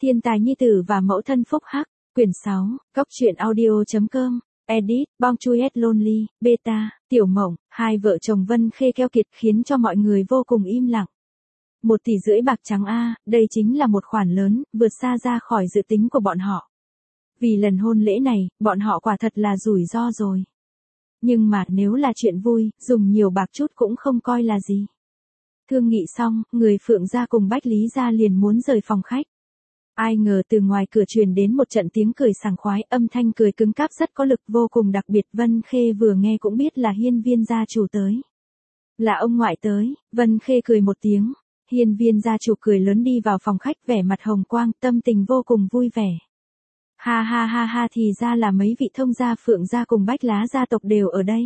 Thiên tài nhi tử và mẫu thân phúc hắc, quyển 6, Cốc truyện audio.com, edit, Bong Chuet Lonely, beta, Tiểu Mộng, hai vợ chồng Vân Khê keo kiệt khiến cho mọi người vô cùng im lặng. 1,5 tỷ bạc trắng a, đây chính là một khoản lớn, vượt xa ra khỏi dự tính của bọn họ. Vì lần hôn lễ này, bọn họ quả thật là rủi ro rồi. Nhưng mà nếu là chuyện vui, dùng nhiều bạc chút cũng không coi là gì. Thương nghị xong, người Phượng gia cùng Bách Lý gia liền muốn rời phòng khách. Ai ngờ từ ngoài cửa truyền đến một trận tiếng cười sảng khoái, âm thanh cười cứng cáp rất có lực vô cùng đặc biệt. Vân Khê vừa nghe cũng biết là Hiên Viên gia chủ tới. Là ông ngoại tới, Vân Khê cười một tiếng. Hiên Viên gia chủ cười lớn đi vào phòng khách, vẻ mặt hồng quang, tâm tình vô cùng vui vẻ. Ha ha ha ha, thì ra là mấy vị thông gia Phượng gia cùng Bách Lá gia tộc đều ở đây.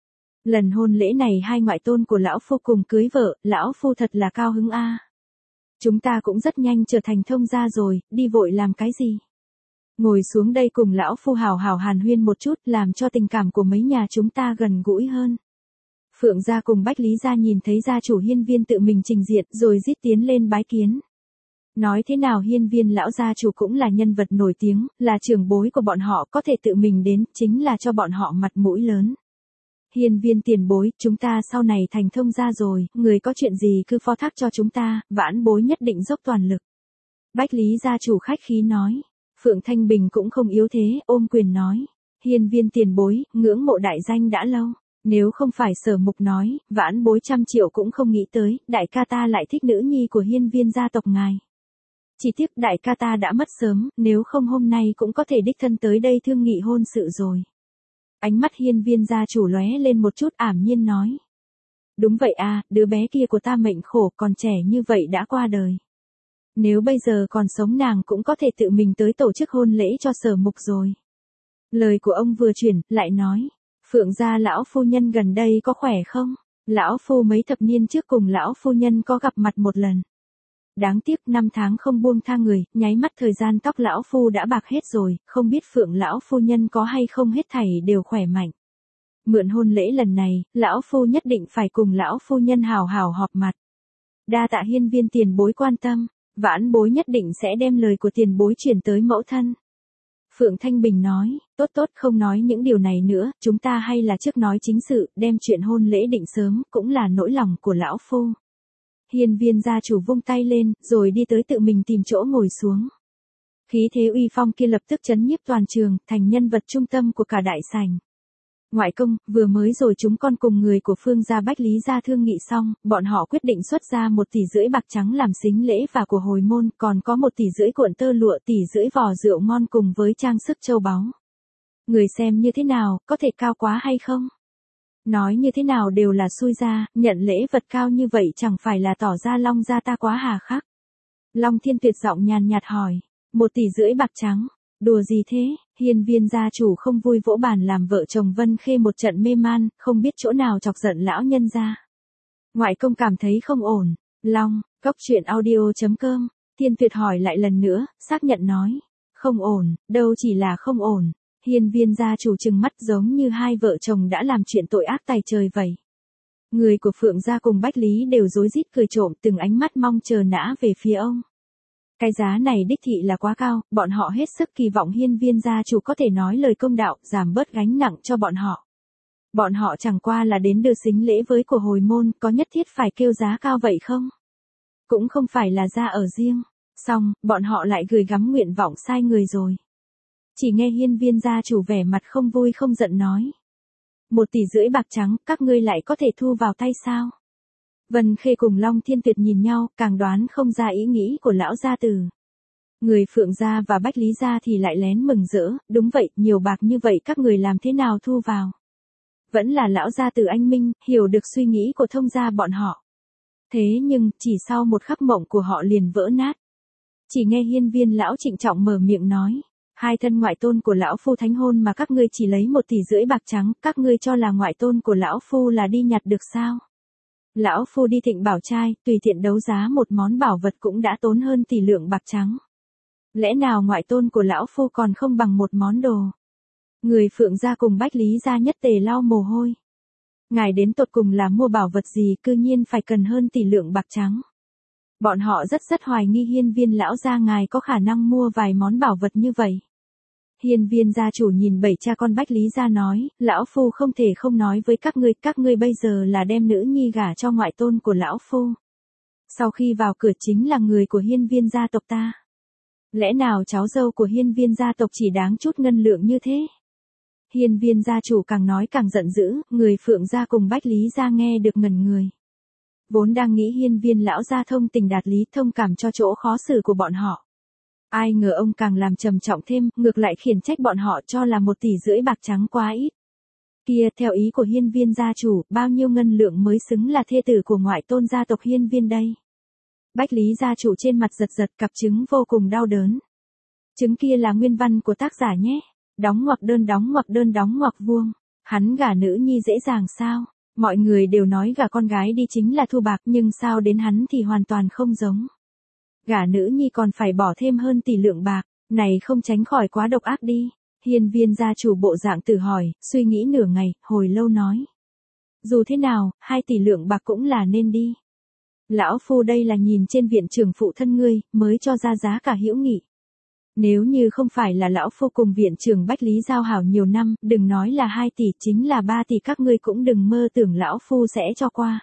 Lần hôn lễ này hai ngoại tôn của lão phu cùng cưới vợ, lão phu thật là cao hứng a. Chúng ta cũng rất nhanh trở thành thông gia rồi, đi vội làm cái gì? Ngồi xuống đây cùng lão phu hào hào hàn huyên một chút, làm cho tình cảm của mấy nhà chúng ta gần gũi hơn. Phượng gia cùng Bách Lý gia nhìn thấy gia chủ Hiên Viên tự mình trình diện, rồi rít tiến lên bái kiến. Nói thế nào Hiên Viên lão gia chủ cũng là nhân vật nổi tiếng, là trưởng bối của bọn họ, có thể tự mình đến, chính là cho bọn họ mặt mũi lớn. Hiên Viên tiền bối, chúng ta sau này thành thông gia rồi, người có chuyện gì cứ phó thác cho chúng ta, vãn bối nhất định dốc toàn lực. Bách Lý gia chủ khách khí nói. Phượng Thanh Bình cũng không yếu thế, ôm quyền nói. Hiên Viên tiền bối, ngưỡng mộ đại danh đã lâu. Nếu không phải Sở Mục nói, vãn bối 100 triệu cũng không nghĩ tới, đại ca ta lại thích nữ nhi của Hiên Viên gia tộc ngài. Chỉ tiếc đại ca ta đã mất sớm, nếu không hôm nay cũng có thể đích thân tới đây thương nghị hôn sự rồi. Ánh mắt Hiên Viên gia chủ lóe lên một chút, ảm nhiên nói. Đúng vậy à, đứa bé kia của ta mệnh khổ, còn trẻ như vậy đã qua đời. Nếu bây giờ còn sống nàng cũng có thể tự mình tới tổ chức hôn lễ cho Sở Mục rồi. Lời của ông vừa chuyển, lại nói. Phượng gia lão phu nhân gần đây có khỏe không? Lão phu mấy thập niên trước cùng lão phu nhân có gặp mặt một lần. Đáng tiếc 5 tháng không buông tha người, nháy mắt thời gian tóc lão phu đã bạc hết rồi, không biết Phượng lão phu nhân có hay không hết thảy đều khỏe mạnh. Mượn hôn lễ lần này, lão phu nhất định phải cùng lão phu nhân hào hào họp mặt. Đa tạ Hiên Viên tiền bối quan tâm, vãn bối nhất định sẽ đem lời của tiền bối truyền tới mẫu thân. Phượng Thanh Bình nói, tốt tốt, không nói những điều này nữa, chúng ta hay là trước nói chính sự, đem chuyện hôn lễ định sớm, cũng là nỗi lòng của lão phu. Hiên Viên gia chủ vung tay lên, rồi đi tới tự mình tìm chỗ ngồi xuống. Khí thế uy phong kia lập tức chấn nhiếp toàn trường, thành nhân vật trung tâm của cả đại sảnh. Ngoại công, vừa mới rồi chúng con cùng người của Phương gia Bách Lý gia thương nghị xong, bọn họ quyết định xuất ra 1,5 tỷ bạc trắng làm sính lễ và của hồi môn, còn có 1,5 tỷ cuộn tơ lụa, 1,5 tỷ vò rượu ngon cùng với trang sức châu báu. Người xem như thế nào, có thể cao quá hay không? Nói như thế nào đều là xui ra, nhận lễ vật cao như vậy chẳng phải là tỏ ra Long gia ta quá hà khắc. Long Thiên Tuyệt giọng nhàn nhạt hỏi, 1,5 tỷ bạc trắng, đùa gì thế? Hiên Viên gia chủ không vui vỗ bàn làm vợ chồng Vân Khê một trận mê man, không biết chỗ nào chọc giận lão nhân gia. Ngoại công cảm thấy không ổn. Long, Cốc truyện audio.com, Thiên Tuyệt hỏi lại lần nữa, xác nhận nói, không ổn, đâu chỉ là không ổn. Hiên Viên gia chủ trừng mắt giống như hai vợ chồng đã làm chuyện tội ác tày trời vậy. Người của Phượng gia cùng Bách Lý đều rối rít cười trộm, từng ánh mắt mong chờ nã về phía ông. Cái giá này đích thị là quá cao, bọn họ hết sức kỳ vọng Hiên Viên gia chủ có thể nói lời công đạo, giảm bớt gánh nặng cho bọn họ. Bọn họ chẳng qua là đến đưa sính lễ với của hồi môn, có nhất thiết phải kêu giá cao vậy không? Cũng không phải là ra ở riêng. Xong, bọn họ lại gửi gắm nguyện vọng sai người rồi. Chỉ nghe Hiên Viên gia chủ vẻ mặt không vui không giận nói. 1,5 tỷ bạc trắng, các ngươi lại có thể thu vào tay sao? Vân Khê cùng Long Thiên Tuyệt nhìn nhau, càng đoán không ra ý nghĩ của lão gia tử. Người Phượng gia và Bách Lý gia thì lại lén mừng rỡ, đúng vậy, nhiều bạc như vậy các người làm thế nào thu vào? Vẫn là lão gia tử anh minh, hiểu được suy nghĩ của thông gia bọn họ. Thế nhưng, chỉ sau một khắc mộng của họ liền vỡ nát. Chỉ nghe Hiên Viên lão trịnh trọng mở miệng nói. Hai thân ngoại tôn của lão phu thánh hôn mà các ngươi chỉ lấy 1,5 tỷ bạc trắng, các ngươi cho là ngoại tôn của lão phu là đi nhặt được sao? Lão phu đi Thịnh Bảo trai, tùy tiện đấu giá một món bảo vật cũng đã tốn hơn tỷ lượng bạc trắng. Lẽ nào ngoại tôn của lão phu còn không bằng một món đồ? Người Phượng gia cùng Bách Lý gia nhất tề lau mồ hôi. Ngài đến tột cùng là mua bảo vật gì, cư nhiên phải cần hơn tỷ lượng bạc trắng? Bọn họ rất hoài nghi hiên viên lão gia ngài có khả năng mua vài món bảo vật như vậy. Hiên viên gia chủ nhìn 7 cha con Bách Lý gia nói, lão phu không thể không nói với các ngươi bây giờ là đem nữ nhi gả cho ngoại tôn của lão phu. Sau khi vào cửa chính là người của hiên viên gia tộc ta. Lẽ nào cháu dâu của hiên viên gia tộc chỉ đáng chút ngân lượng như thế? Hiên viên gia chủ càng nói càng giận dữ, người Phượng gia cùng Bách Lý gia nghe được ngẩn người. Vốn đang nghĩ hiên viên lão gia thông tình đạt lý thông cảm cho chỗ khó xử của bọn họ. Ai ngờ ông càng làm trầm trọng thêm, ngược lại khiển trách bọn họ cho là 1,5 tỷ bạc trắng quá ít. Kia, theo ý của hiên viên gia chủ, bao nhiêu ngân lượng mới xứng là thê tử của ngoại tôn gia tộc hiên viên đây? Bách Lý gia chủ trên mặt giật cặp trứng vô cùng đau đớn. Trứng kia là nguyên văn của tác giả nhé. Đóng ngoặc đơn đóng ngoặc vuông. Hắn gả nữ nhi dễ dàng sao? Mọi người đều nói gả con gái đi chính là thu bạc, nhưng sao đến hắn thì hoàn toàn không giống. Gả nữ nhi còn phải bỏ thêm hơn tỷ lượng bạc, này không tránh khỏi quá độc ác đi. Hiên viên gia chủ bộ dạng tự hỏi, suy nghĩ nửa ngày, hồi lâu nói. Dù thế nào, 2 tỷ lượng bạc cũng là nên đi. Lão phu đây là nhìn trên viện trưởng phụ thân ngươi, mới cho ra giá cả hữu nghị. Nếu như không phải là lão phu cùng viện trưởng Bách Lý giao hảo nhiều năm, đừng nói là 2 tỷ, chính là 3 tỷ các ngươi cũng đừng mơ tưởng lão phu sẽ cho qua.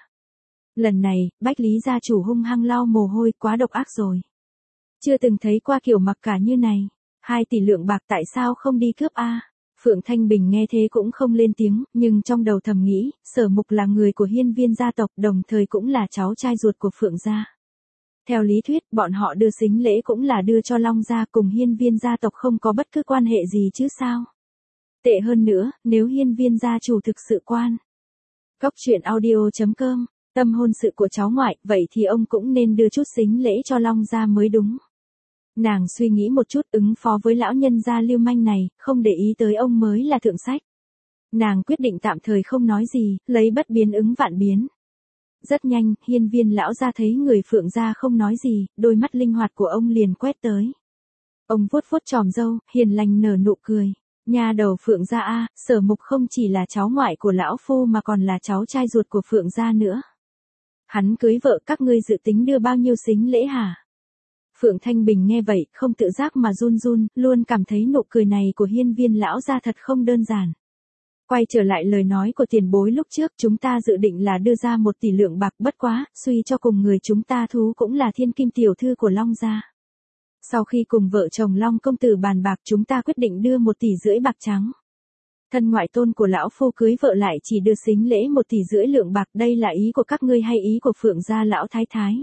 Lần này, Bách Lý gia chủ hung hăng lau mồ hôi, quá độc ác rồi. Chưa từng thấy qua kiểu mặc cả như này. 2 tỷ lượng bạc tại sao không đi cướp a? Phượng Thanh Bình nghe thế cũng không lên tiếng, nhưng trong đầu thầm nghĩ, Sở Mục là người của hiên viên gia tộc, đồng thời cũng là cháu trai ruột của Phượng gia. Theo lý thuyết, bọn họ đưa sính lễ cũng là đưa cho Long gia, cùng hiên viên gia tộc không có bất cứ quan hệ gì chứ sao. Tệ hơn nữa, nếu hiên viên gia chủ thực sự quan. Góc truyện audio.com, tâm hôn sự của cháu ngoại, vậy thì ông cũng nên đưa chút sính lễ cho Long gia mới đúng. Nàng suy nghĩ một chút, ứng phó với lão nhân gia lưu manh này, không để ý tới ông mới là thượng sách. Nàng quyết định tạm thời không nói gì, lấy bất biến ứng vạn biến. Rất nhanh, hiên viên lão gia thấy người Phượng gia không nói gì, đôi mắt linh hoạt của ông liền quét tới. Ông vuốt chòm râu, hiền lành nở nụ cười. Nhà đầu Phượng gia a, Sở Mục không chỉ là cháu ngoại của lão phu mà còn là cháu trai ruột của Phượng gia nữa. Hắn cưới vợ, các ngươi dự tính đưa bao nhiêu sính lễ hả? Phượng Thanh Bình nghe vậy, không tự giác mà run, luôn cảm thấy nụ cười này của hiên viên lão gia thật không đơn giản. Quay trở lại lời nói của tiền bối lúc trước, chúng ta dự định là đưa ra 1 tỷ lượng bạc, bất quá, suy cho cùng người chúng ta thú cũng là thiên kim tiểu thư của Long gia. Sau khi cùng vợ chồng Long công tử bàn bạc, chúng ta quyết định đưa 1,5 tỷ bạc trắng. Thân ngoại tôn của lão phu cưới vợ lại chỉ đưa sính lễ 1,5 tỷ lượng bạc, đây là ý của các ngươi hay ý của Phượng gia lão thái thái?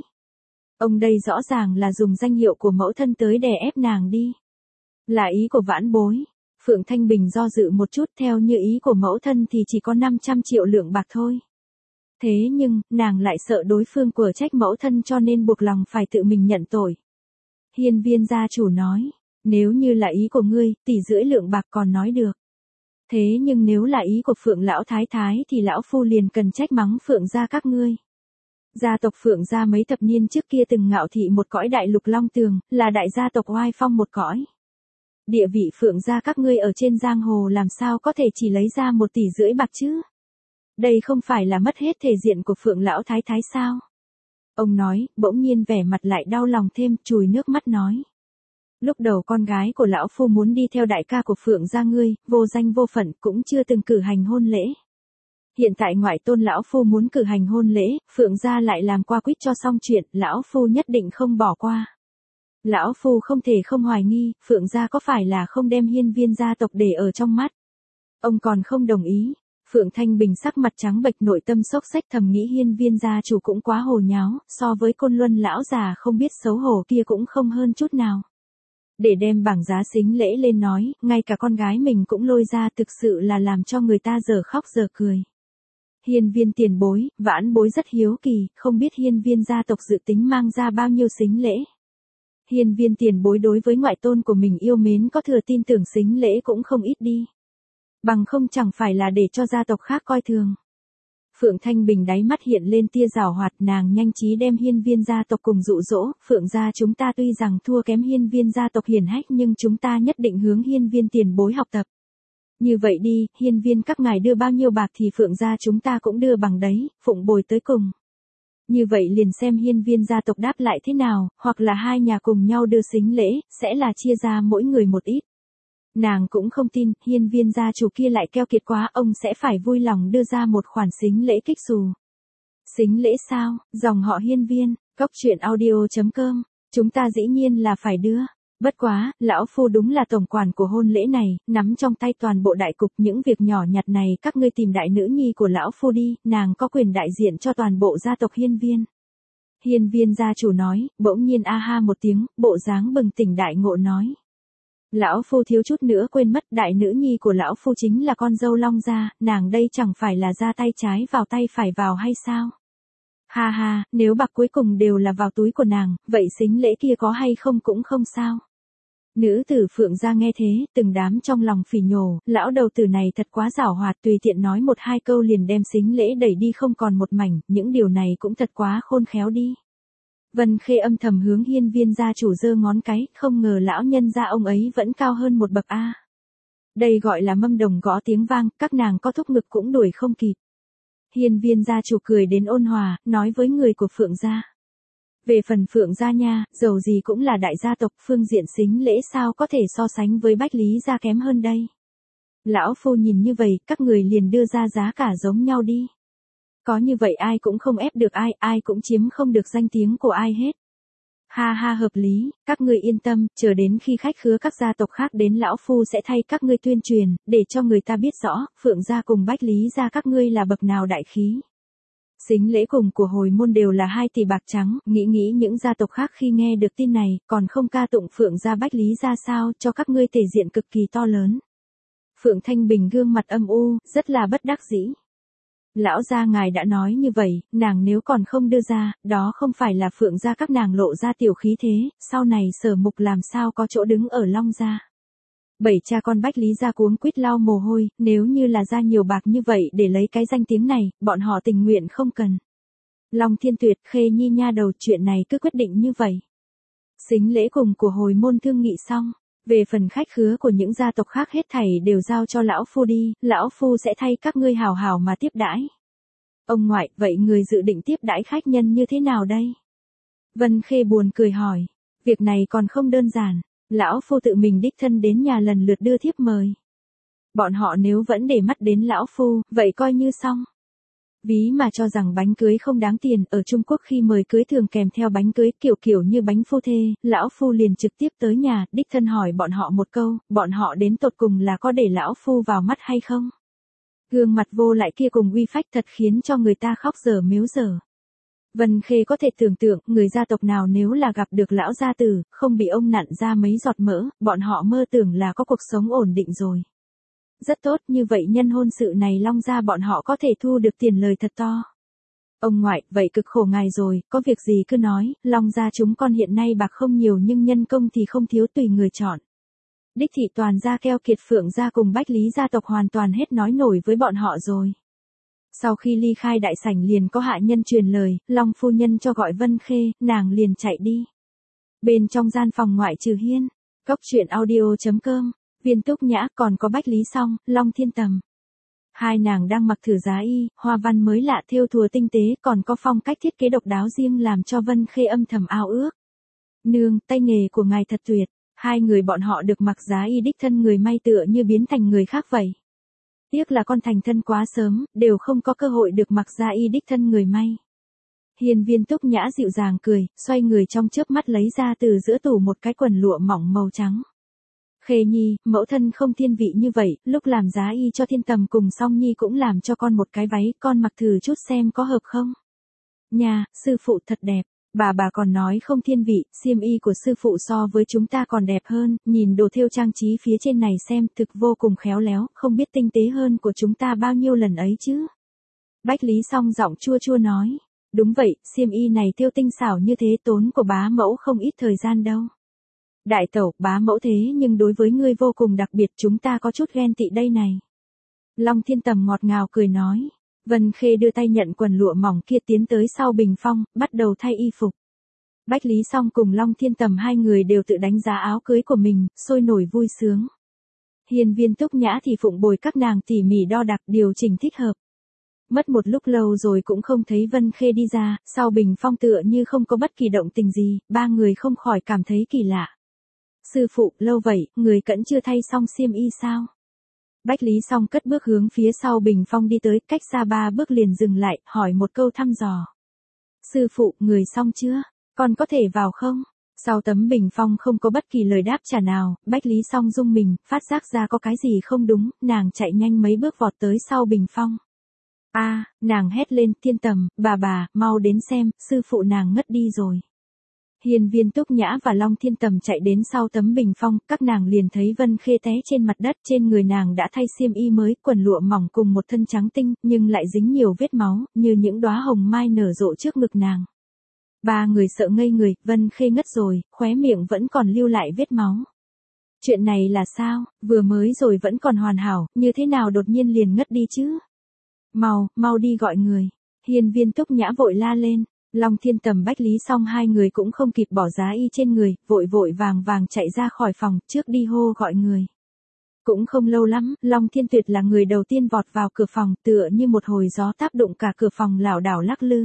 Ông đây rõ ràng là dùng danh hiệu của mẫu thân tới đè ép nàng đi. Là ý của vãn bối. Phượng Thanh Bình do dự một chút, theo như ý của mẫu thân thì chỉ có 500 triệu lượng bạc thôi. Thế nhưng, nàng lại sợ đối phương quở trách mẫu thân cho nên buộc lòng phải tự mình nhận tội. Hiên viên gia chủ nói, nếu như là ý của ngươi, 1,5 tỷ lượng bạc còn nói được. Thế nhưng nếu là ý của Phượng lão thái thái thì lão phu liền cần trách mắng Phượng gia các ngươi. Gia tộc Phượng gia mấy thập niên trước kia từng ngạo thị một cõi đại lục long tường, là đại gia tộc oai phong một cõi. Địa vị Phượng gia các ngươi ở trên giang hồ làm sao có thể chỉ lấy ra 1,5 tỷ bạc chứ? Đây không phải là mất hết thể diện của Phượng lão thái thái sao? Ông nói, bỗng nhiên vẻ mặt lại đau lòng thêm, chùi nước mắt nói. Lúc đầu con gái của lão phu muốn đi theo đại ca của Phượng gia ngươi, vô danh vô phận, cũng chưa từng cử hành hôn lễ. Hiện tại ngoại tôn lão phu muốn cử hành hôn lễ, Phượng gia lại làm qua quýt cho xong chuyện, lão phu nhất định không bỏ qua. Lão phu không thể không hoài nghi, Phượng gia có phải là không đem hiên viên gia tộc để ở trong mắt. Ông còn không đồng ý. Phượng Thanh Bình sắc mặt trắng bệch, nội tâm xốc xách, thầm nghĩ hiên viên gia chủ cũng quá hồ nháo, so với Côn Luân lão già không biết xấu hổ kia cũng không hơn chút nào. Để đem bảng giá sính lễ lên nói, ngay cả con gái mình cũng lôi ra, thực sự là làm cho người ta giờ khóc giờ cười. Hiên viên tiền bối, vãn bối rất hiếu kỳ, không biết hiên viên gia tộc dự tính mang ra bao nhiêu sính lễ. Hiên viên tiền bối đối với ngoại tôn của mình yêu mến có thừa, tin tưởng sính lễ cũng không ít đi. Bằng không chẳng phải là để cho gia tộc khác coi thường. Phượng Thanh Bình đáy mắt hiện lên tia giảo hoạt, nàng nhanh trí đem hiên viên gia tộc cùng dụ dỗ, Phượng gia chúng ta tuy rằng thua kém hiên viên gia tộc hiển hách nhưng chúng ta nhất định hướng hiên viên tiền bối học tập. Như vậy đi, hiên viên các ngài đưa bao nhiêu bạc thì Phượng gia chúng ta cũng đưa bằng đấy, phụng bồi tới cùng. Như vậy liền xem Hiên Viên gia tộc đáp lại thế nào, hoặc là hai nhà cùng nhau đưa sính lễ, sẽ là chia ra mỗi người một ít. Nàng cũng không tin, Hiên Viên gia chủ kia lại keo kiệt quá, ông sẽ phải vui lòng đưa ra một khoản sính lễ kích xù. Sính lễ sao, dòng họ Hiên Viên, Cóc truyện audio.com, chúng ta dĩ nhiên là phải đưa. Bất quá, lão phu đúng là tổng quản của hôn lễ này, nắm trong tay toàn bộ đại cục, những việc nhỏ nhặt này các ngươi tìm đại nữ nhi của lão phu đi, nàng có quyền đại diện cho toàn bộ gia tộc Hiên Viên. Hiên Viên gia chủ nói, bỗng nhiên a ha một tiếng, bộ dáng bừng tỉnh đại ngộ nói. Lão phu thiếu chút nữa quên mất, đại nữ nhi của lão phu chính là con dâu Long gia, nàng đây chẳng phải là ra tay trái vào tay phải vào hay sao? Ha ha, nếu bạc cuối cùng đều là vào túi của nàng, vậy sính lễ kia có hay không cũng không sao. Nữ tử Phượng gia nghe thế, từng đám trong lòng phỉ nhổ, lão đầu tử này thật quá giảo hoạt, tùy tiện nói một hai câu liền đem sính lễ đẩy đi không còn một mảnh, những điều này cũng thật quá khôn khéo đi. Vân Khê âm thầm hướng Hiên Viên gia chủ giơ ngón cái, không ngờ lão nhân gia ông ấy vẫn cao hơn một bậc a. Đây gọi là mâm đồng gõ tiếng vang, các nàng có thúc ngực cũng đuổi không kịp. Hiên Viên gia chủ cười đến ôn hòa, nói với người của Phượng gia. Về phần Phượng gia nha, dầu gì cũng là đại gia tộc, phương diện sính lễ sao có thể so sánh với Bách Lý gia kém hơn đây. Lão phu nhìn như vậy, các người liền đưa ra giá cả giống nhau đi. Có như vậy ai cũng không ép được ai, ai cũng chiếm không được danh tiếng của ai hết. Ha ha, hợp lý, các ngươi yên tâm, chờ đến khi khách khứa các gia tộc khác đến lão phu sẽ thay các ngươi tuyên truyền, để cho người ta biết rõ, Phượng gia cùng Bách Lý gia các ngươi là bậc nào đại khí. Sính lễ cùng của hồi môn đều là 2 tỷ bạc trắng, nghĩ những gia tộc khác khi nghe được tin này, còn không ca tụng Phượng gia Bách Lý gia sao, cho các ngươi thể diện cực kỳ to lớn. Phượng Thanh Bình gương mặt âm u, rất là bất đắc dĩ. Lão gia ngài đã nói như vậy, nàng nếu còn không đưa ra, đó không phải là Phượng gia các nàng lộ ra tiểu khí thế, sau này Sở Mục làm sao có chỗ đứng ở Long gia. 7 cha con Bách Lý gia cuống quýt lau mồ hôi, nếu như là ra nhiều bạc như vậy để lấy cái danh tiếng này, bọn họ tình nguyện không cần. Long Thiên Tuyệt, Khê Nhi nha đầu, chuyện này cứ quyết định như vậy. Sính lễ cùng của hồi môn thương nghị xong, về phần khách khứa của những gia tộc khác hết thảy đều giao cho lão phu đi, lão phu sẽ thay các ngươi hào hào mà tiếp đãi. Ông ngoại, vậy người dự định tiếp đãi khách nhân như thế nào đây? Vân Khê buồn cười hỏi, việc này còn không đơn giản. Lão phu tự mình đích thân đến nhà lần lượt đưa thiếp mời. Bọn họ nếu vẫn để mắt đến lão phu, vậy coi như xong. Ví mà cho rằng bánh cưới không đáng tiền, ở Trung Quốc khi mời cưới thường kèm theo bánh cưới kiểu như bánh phu thê, lão phu liền trực tiếp tới nhà, đích thân hỏi bọn họ một câu, bọn họ đến tột cùng là có để lão phu vào mắt hay không? Gương mặt vô lại kia cùng uy phách thật khiến cho người ta khóc dở mếu dở. Vân Khê có thể tưởng tượng, người gia tộc nào nếu là gặp được lão gia tử, không bị ông nặn ra mấy giọt mỡ, bọn họ mơ tưởng là có cuộc sống ổn định rồi. Rất tốt, như vậy nhân hôn sự này Long gia bọn họ có thể thu được tiền lời thật to. Ông ngoại, vậy cực khổ ngài rồi, có việc gì cứ nói, Long gia chúng con hiện nay bạc không nhiều nhưng nhân công thì không thiếu, tùy người chọn. Đích thị toàn gia keo kiệt, Phượng gia cùng Bách Lý gia tộc hoàn toàn hết nói nổi với bọn họ rồi. Sau khi ly khai đại sảnh liền có hạ nhân truyền lời, Long phu nhân cho gọi Vân Khê, nàng liền chạy đi. Bên trong gian phòng ngoại trừ Hiên, Cóc truyện audio.com, Viên Túc Nhã, còn có Bách Lý Song, Long Thiên Tầm. Hai nàng đang mặc thử giá y, hoa văn mới lạ thêu thùa tinh tế, còn có phong cách thiết kế độc đáo riêng làm cho Vân Khê âm thầm ao ước. Nương, tay nghề của ngài thật tuyệt. Hai người bọn họ được mặc giá y đích thân người may tựa như biến thành người khác vậy. Tiếc là con thành thân quá sớm, đều không có cơ hội được mặc giá y đích thân người may. Hiên Viên Túc Nhã dịu dàng cười, xoay người trong chớp mắt lấy ra từ giữa tủ một cái quần lụa mỏng màu trắng. Khê Nhi, mẫu thân không thiên vị như vậy, lúc làm giá y cho Thiên Tầm cùng Song Nhi cũng làm cho con một cái váy, con mặc thử chút xem có hợp không. Nhà, sư phụ thật đẹp. Bà còn nói không thiên vị, xiêm y của sư phụ so với chúng ta còn đẹp hơn, nhìn đồ thêu trang trí phía trên này xem, thực vô cùng khéo léo, không biết tinh tế hơn của chúng ta bao nhiêu lần ấy chứ. Bách Lý Song giọng chua chua nói, đúng vậy, xiêm y này thêu tinh xảo như thế tốn của bá mẫu không ít thời gian đâu. Đại tẩu, bá mẫu thế nhưng đối với ngươi vô cùng đặc biệt, chúng ta có chút ghen tị đây này. Long Thiên Tầm ngọt ngào cười nói. Vân Khê đưa tay nhận quần lụa mỏng kia tiến tới sau bình phong, bắt đầu thay y phục. Bách Lý Song cùng Long Thiên Tầm hai người đều tự đánh giá áo cưới của mình, sôi nổi vui sướng. Hiên Viên Túc Nhã thì phụng bồi các nàng tỉ mỉ đo đạc điều chỉnh thích hợp. Mất một lúc lâu rồi cũng không thấy Vân Khê đi ra, sau bình phong tựa như không có bất kỳ động tình gì, ba người không khỏi cảm thấy kỳ lạ. Sư phụ, lâu vậy, người cẫn chưa thay xong xiêm y sao? Bách Lý Song cất bước hướng phía sau bình phong đi tới, cách xa 3 bước liền dừng lại, hỏi một câu thăm dò. Sư phụ, người xong chưa? Con có thể vào không? Sau tấm bình phong không có bất kỳ lời đáp trả nào, Bách Lý Song rung mình, phát giác ra có cái gì không đúng, nàng chạy nhanh mấy bước vọt tới sau bình phong. Nàng hét lên, Thiên Tầm, bà, mau đến xem, sư phụ nàng ngất đi rồi. Hiên Viên Túc Nhã và Long Thiên Tầm chạy đến sau tấm bình phong, các nàng liền thấy Vân Khê té trên mặt đất, trên người nàng đã thay xiêm y mới, quần lụa mỏng cùng một thân trắng tinh, nhưng lại dính nhiều vết máu, như những đóa hồng mai nở rộ trước ngực nàng. Ba người sợ ngây người, Vân Khê ngất rồi, khóe miệng vẫn còn lưu lại vết máu. Chuyện này là sao, vừa mới rồi vẫn còn hoàn hảo, như thế nào đột nhiên liền ngất đi chứ? Mau đi gọi người. Hiên Viên Túc Nhã vội la lên. Long Thiên Tầm Bách Lý Song hai người cũng không kịp bỏ giá y trên người, vội vàng chạy ra khỏi phòng, trước đi hô gọi người. Cũng không lâu lắm, Long Thiên Tuyệt là người đầu tiên vọt vào cửa phòng, tựa như một hồi gió táp đụng cả cửa phòng lảo đảo lắc lư.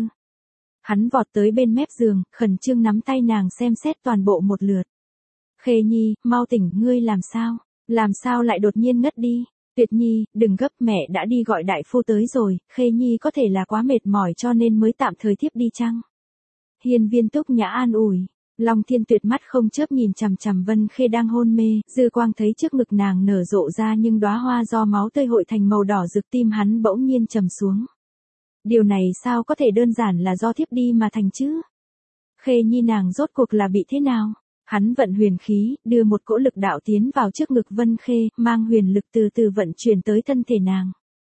Hắn vọt tới bên mép giường, khẩn trương nắm tay nàng xem xét toàn bộ một lượt. Khê Nhi, mau tỉnh, ngươi làm sao? Làm sao lại đột nhiên ngất đi? Tuyệt Nhi, đừng gấp, mẹ đã đi gọi đại phu tới rồi, Khê Nhi có thể là quá mệt mỏi cho nên mới tạm thời thiếp đi chăng? Hiên Viên Túc Nhã an ủi. Long Thiên Tuyệt mắt không chớp nhìn chằm chằm Vân Khê đang hôn mê, dư quang thấy trước ngực nàng nở rộ ra nhưng đóa hoa do máu tươi hội thành màu đỏ rực, tim hắn bỗng nhiên trầm xuống. Điều này sao có thể đơn giản là do thiếp đi mà thành chứ? Khê Nhi nàng rốt cuộc là bị thế nào? Hắn vận huyền khí, đưa một cỗ lực đạo tiến vào trước ngực Vân Khê, mang huyền lực từ từ vận chuyển tới thân thể nàng.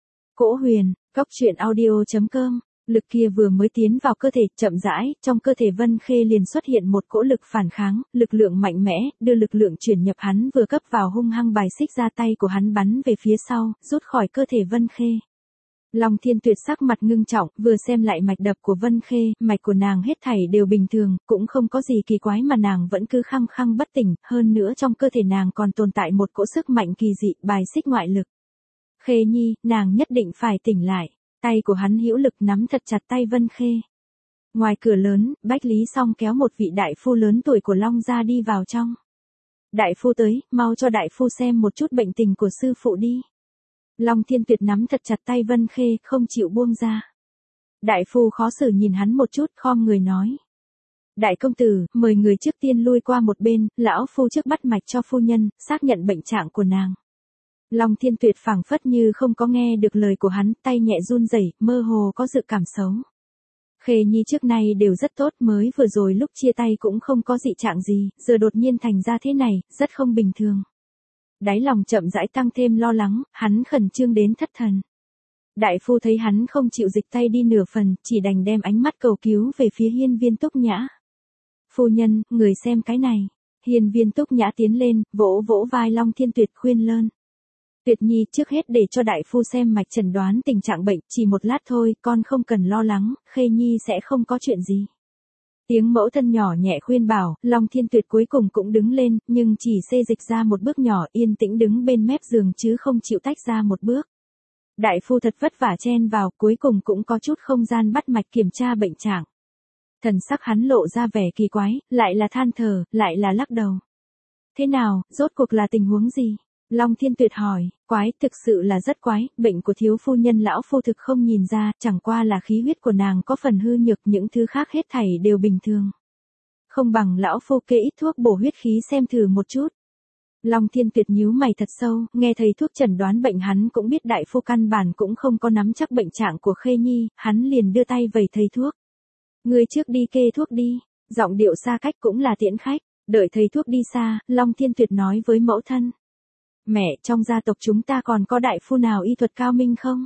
Cỗ huyền, coctruyện.audio.com. Lực kia vừa mới tiến vào cơ thể, chậm rãi, trong cơ thể Vân Khê liền xuất hiện một cỗ lực phản kháng, lực lượng mạnh mẽ, đưa lực lượng chuyển nhập hắn vừa cấp vào hung hăng bài xích ra, tay của hắn bắn về phía sau, rút khỏi cơ thể Vân Khê. Long Thiên Tuyệt sắc mặt ngưng trọng, vừa xem lại mạch đập của Vân Khê, mạch của nàng hết thảy đều bình thường, cũng không có gì kỳ quái mà nàng vẫn cứ khăng khăng bất tỉnh, hơn nữa trong cơ thể nàng còn tồn tại một cỗ sức mạnh kỳ dị, bài xích ngoại lực. Khê Nhi, nàng nhất định phải tỉnh lại. Tay của hắn hữu lực nắm thật chặt tay Vân Khê. Ngoài cửa lớn, Bách Lý Song kéo một vị đại phu lớn tuổi của Long gia đi vào trong. Đại phu tới, mau cho đại phu xem một chút bệnh tình của sư phụ đi. Long Thiên Tuyệt nắm thật chặt tay Vân Khê, không chịu buông ra. Đại phu khó xử nhìn hắn một chút, khom người nói. Đại công tử, mời người trước tiên lui qua một bên, lão phu trước bắt mạch cho phu nhân, xác nhận bệnh trạng của nàng. Long Thiên Tuyệt phảng phất như không có nghe được lời của hắn, tay nhẹ run rẩy, mơ hồ có dự cảm xấu. Khê Nhi trước nay đều rất tốt, mới vừa rồi lúc chia tay cũng không có dị trạng gì, giờ đột nhiên thành ra thế này, rất không bình thường. Đáy lòng chậm rãi tăng thêm lo lắng, hắn khẩn trương đến thất thần. Đại phu thấy hắn không chịu dịch tay đi nửa phần, chỉ đành đem ánh mắt cầu cứu về phía Hiên Viên Túc Nhã. Phu nhân, người xem cái này. Hiên Viên Túc Nhã tiến lên, vỗ vỗ vai Long Thiên Tuyệt khuyên lơn. Tuyệt Nhi, trước hết để cho đại phu xem mạch chẩn đoán tình trạng bệnh, chỉ một lát thôi, con không cần lo lắng, Khê Nhi sẽ không có chuyện gì. Tiếng mẫu thân nhỏ nhẹ khuyên bảo, Long Thiên Tuyệt cuối cùng cũng đứng lên, nhưng chỉ xê dịch ra một bước nhỏ, yên tĩnh đứng bên mép giường chứ không chịu tách ra một bước. Đại phu thật vất vả chen vào, cuối cùng cũng có chút không gian bắt mạch kiểm tra bệnh trạng. Thần sắc hắn lộ ra vẻ kỳ quái, lại là than thở, lại là lắc đầu. Thế nào, rốt cuộc là tình huống gì? Long Thiên Tuyệt hỏi, quái, thực sự là rất quái, bệnh của thiếu phu nhân lão phu thực không nhìn ra, chẳng qua là khí huyết của nàng có phần hư nhược, những thứ khác hết thảy đều bình thường. Không bằng lão phu kê ít thuốc bổ huyết khí xem thử một chút. Long Thiên Tuyệt nhíu mày thật sâu, nghe thầy thuốc chẩn đoán bệnh hắn cũng biết đại phu căn bản cũng không có nắm chắc bệnh trạng của Khê Nhi, hắn liền đưa tay vẩy thầy thuốc. Người trước đi kê thuốc đi, giọng điệu xa cách cũng là tiễn khách, đợi thầy thuốc đi xa, Long Thiên Tuyệt nói với mẫu thân. Mẹ, trong gia tộc chúng ta còn có đại phu nào y thuật cao minh không?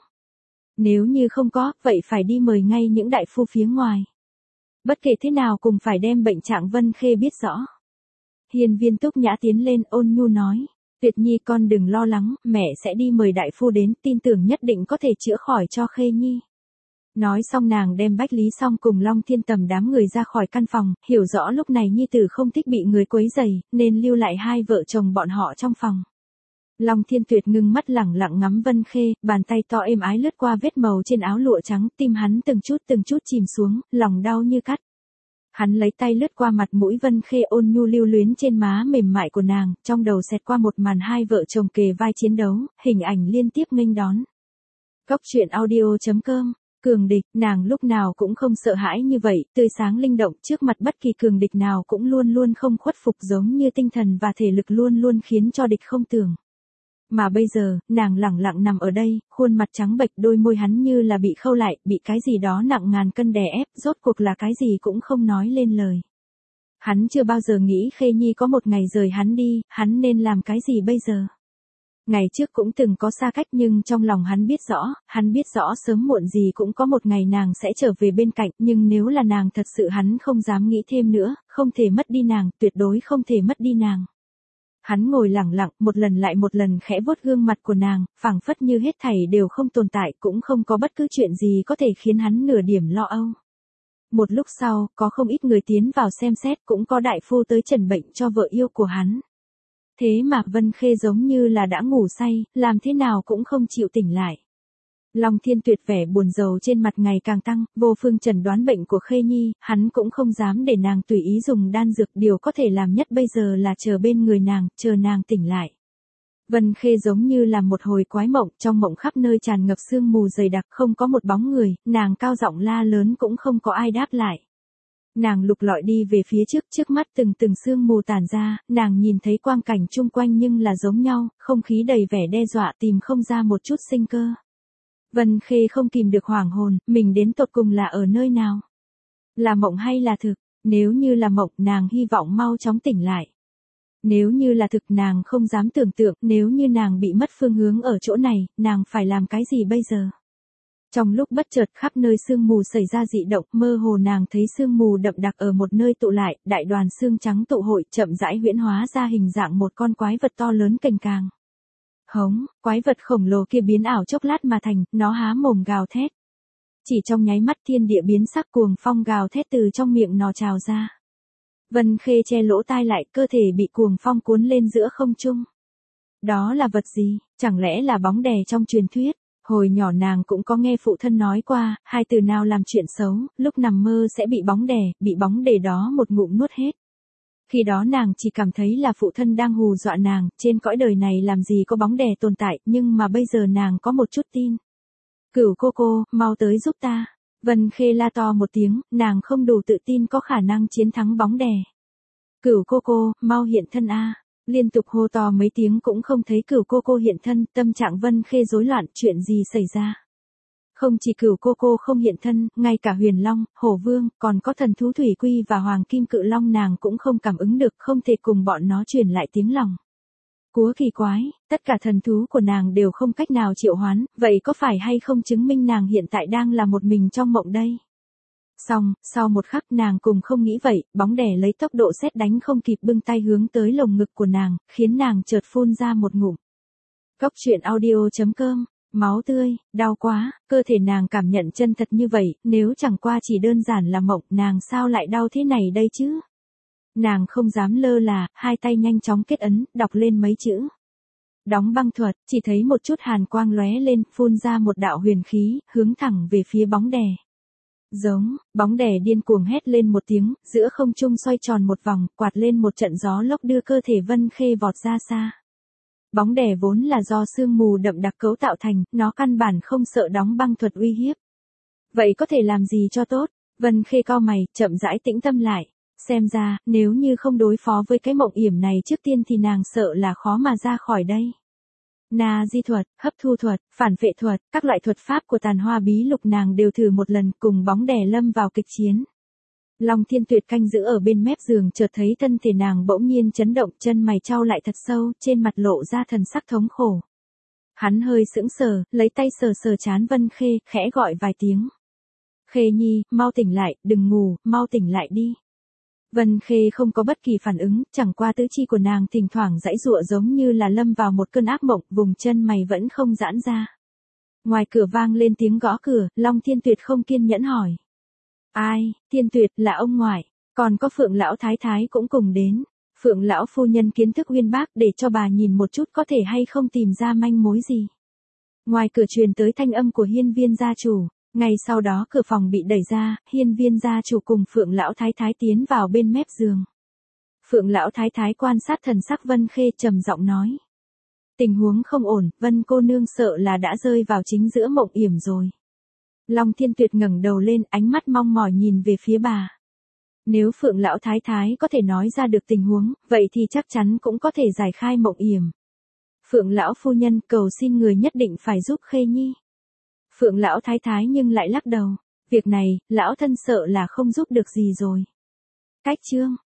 Nếu như không có, vậy phải đi mời ngay những đại phu phía ngoài. Bất kể thế nào cùng phải đem bệnh trạng Vân Khê biết rõ. Hiên Viên Túc Nhã tiến lên ôn nhu nói. Tuyệt Nhi con đừng lo lắng, mẹ sẽ đi mời đại phu đến, tin tưởng nhất định có thể chữa khỏi cho Khê Nhi. Nói xong nàng đem Bách Lý Song cùng Long Thiên Tầm đám người ra khỏi căn phòng, hiểu rõ lúc này Nhi tử không thích bị người quấy rầy, nên lưu lại hai vợ chồng bọn họ trong phòng. Long Thiên Tuyệt ngưng mắt lẳng lặng ngắm Vân Khê, bàn tay to êm ái lướt qua vết màu trên áo lụa trắng, tim hắn từng chút chìm xuống, lòng đau như cắt. Hắn lấy tay lướt qua mặt mũi Vân Khê ôn nhu lưu luyến trên má mềm mại của nàng, trong đầu xẹt qua một màn hai vợ chồng kề vai chiến đấu, hình ảnh liên tiếp nghênh đón. Cốc truyện audio.com. Cường địch, nàng lúc nào cũng không sợ hãi như vậy, tươi sáng linh động, trước mặt bất kỳ cường địch nào cũng luôn luôn không khuất phục, giống như tinh thần và thể lực luôn luôn khiến cho địch không tưởng. Mà bây giờ, nàng lẳng lặng nằm ở đây, khuôn mặt trắng bệch, đôi môi hắn như là bị khâu lại, bị cái gì đó nặng ngàn cân đè ép, rốt cuộc là cái gì cũng không nói lên lời. Hắn chưa bao giờ nghĩ Khê Nhi có một ngày rời hắn đi, hắn nên làm cái gì bây giờ? Ngày trước cũng từng có xa cách nhưng trong lòng hắn biết rõ sớm muộn gì cũng có một ngày nàng sẽ trở về bên cạnh, nhưng nếu là nàng thật sự hắn không dám nghĩ thêm nữa, không thể mất đi nàng, tuyệt đối không thể mất đi nàng. Hắn ngồi lặng lặng, một lần lại một lần khẽ vuốt gương mặt của nàng, phảng phất như hết thảy đều không tồn tại, cũng không có bất cứ chuyện gì có thể khiến hắn nửa điểm lo âu. Một lúc sau, có không ít người tiến vào xem xét, cũng có đại phu tới trần bệnh cho vợ yêu của hắn. Thế mà Vân Khê giống như là đã ngủ say, làm thế nào cũng không chịu tỉnh lại. Long Thiên Tuyệt vẻ buồn rầu trên mặt ngày càng tăng, vô phương chẩn đoán bệnh của Khê Nhi, hắn cũng không dám để nàng tùy ý dùng đan dược, điều có thể làm nhất bây giờ là chờ bên người nàng, chờ nàng tỉnh lại. Vân Khê giống như là một hồi quái mộng, trong mộng khắp nơi tràn ngập sương mù dày đặc, không có một bóng người, nàng cao giọng la lớn cũng không có ai đáp lại. Nàng lục lọi đi về phía trước mắt từng sương mù tản ra, nàng nhìn thấy quang cảnh chung quanh nhưng là giống nhau, không khí đầy vẻ đe dọa, tìm không ra một chút sinh cơ. Vân Khê không kìm được hoảng hồn, mình đến tột cùng là ở nơi nào? Là mộng hay là thực? Nếu như là mộng, nàng hy vọng mau chóng tỉnh lại. Nếu như là thực, nàng không dám tưởng tượng, nếu như nàng bị mất phương hướng ở chỗ này, nàng phải làm cái gì bây giờ? Trong lúc bất chợt khắp nơi sương mù xảy ra dị động, mơ hồ nàng thấy sương mù đậm đặc ở một nơi tụ lại, đại đoàn sương trắng tụ hội, chậm rãi huyễn hóa ra hình dạng một con quái vật to lớn cành càng. Hống, quái vật khổng lồ kia biến ảo chốc lát mà thành, nó há mồm gào thét. Chỉ trong nháy mắt thiên địa biến sắc, cuồng phong gào thét từ trong miệng nó trào ra. Vân Khê che lỗ tai lại, cơ thể bị cuồng phong cuốn lên giữa không trung. Đó là vật gì? Chẳng lẽ là bóng đè trong truyền thuyết? Hồi nhỏ nàng cũng có nghe phụ thân nói qua, hai từ nào làm chuyện xấu, lúc nằm mơ sẽ bị bóng đè đó một ngụm nuốt hết. Khi đó nàng chỉ cảm thấy là phụ thân đang hù dọa nàng, trên cõi đời này làm gì có bóng đè tồn tại, nhưng mà bây giờ nàng có một chút tin. Cửu cô, mau tới giúp ta. Vân Khê la to một tiếng, nàng không đủ tự tin có khả năng chiến thắng bóng đè. Cửu cô, mau hiện thân a. Liên tục hô to mấy tiếng cũng không thấy cửu cô hiện thân, tâm trạng Vân Khê rối loạn, chuyện gì xảy ra? Không chỉ cửu cô không hiện thân, ngay cả Huyền Long, Hổ Vương, còn có thần thú Thủy Quy và Hoàng Kim Cự Long nàng cũng không cảm ứng được, không thể cùng bọn nó truyền lại tiếng lòng. Cúa kỳ quái, tất cả thần thú của nàng đều không cách nào triệu hoán, vậy có phải hay không chứng minh nàng hiện tại đang là một mình trong mộng đây? Xong, sau một khắc nàng cùng không nghĩ vậy, bóng đè lấy tốc độ sét đánh không kịp bưng tay hướng tới lồng ngực của nàng, khiến nàng chợt phun ra một ngụm. Cốc truyện audio.com. Máu tươi, đau quá, cơ thể nàng cảm nhận chân thật như vậy, nếu chẳng qua chỉ đơn giản là mộng, nàng sao lại đau thế này đây chứ? Nàng không dám lơ là, hai tay nhanh chóng kết ấn, đọc lên mấy chữ. Đóng băng thuật, chỉ thấy một chút hàn quang lóe lên, phun ra một đạo huyền khí, hướng thẳng về phía bóng đè. Giống, bóng đè điên cuồng hét lên một tiếng, giữa không trung xoay tròn một vòng, quạt lên một trận gió lốc đưa cơ thể Vân Khê vọt ra xa. Bóng đè vốn là do sương mù đậm đặc cấu tạo thành, nó căn bản không sợ đóng băng thuật uy hiếp. Vậy có thể làm gì cho tốt? Vân Khê cau mày, chậm rãi tĩnh tâm lại. Xem ra, nếu như không đối phó với cái mộng yểm này trước tiên thì nàng sợ là khó mà ra khỏi đây. Na di thuật, hấp thu thuật, phản vệ thuật, các loại thuật pháp của Tàn Hoa Bí Lục nàng đều thử một lần, cùng bóng đè lâm vào kịch chiến. Long Thiên Tuyệt canh giữ ở bên mép giường, chợt thấy thân thể nàng bỗng nhiên chấn động, chân mày chau lại thật sâu, trên mặt lộ ra thần sắc thống khổ. Hắn hơi sững sờ, lấy tay sờ trán Vân Khê, khẽ gọi vài tiếng. Khê Nhi, mau tỉnh lại, đừng ngủ, mau tỉnh lại đi. Vân Khê không có bất kỳ phản ứng, chẳng qua tứ chi của nàng thỉnh thoảng giãy giụa giống như là lâm vào một cơn ác mộng, vùng chân mày vẫn không giãn ra. Ngoài cửa vang lên tiếng gõ cửa, Long Thiên Tuyệt không kiên nhẫn hỏi. Ai? Thiên Tuyệt, là ông ngoại, còn có Phượng lão thái thái cũng cùng đến. Phượng lão phu nhân kiến thức uyên bác, để cho bà nhìn một chút có thể hay không tìm ra manh mối gì. Ngoài cửa truyền tới thanh âm của Hiên Viên gia chủ, ngay sau đó cửa phòng bị đẩy ra, Hiên Viên gia chủ cùng Phượng lão thái thái tiến vào bên mép giường. Phượng lão thái thái quan sát thần sắc Vân Khê, trầm giọng nói: tình huống không ổn, Vân cô nương sợ là đã rơi vào chính giữa mộng yểm rồi. Long Thiên Tuyệt ngẩng đầu lên, ánh mắt mong mỏi nhìn về phía bà. Nếu Phượng lão thái thái có thể nói ra được tình huống, vậy thì chắc chắn cũng có thể giải khai mộng yểm. Phượng lão phu nhân, cầu xin người nhất định phải giúp Khê Nhi. Phượng lão thái thái nhưng lại lắc đầu, việc này, lão thân sợ là không giúp được gì rồi. Cách chương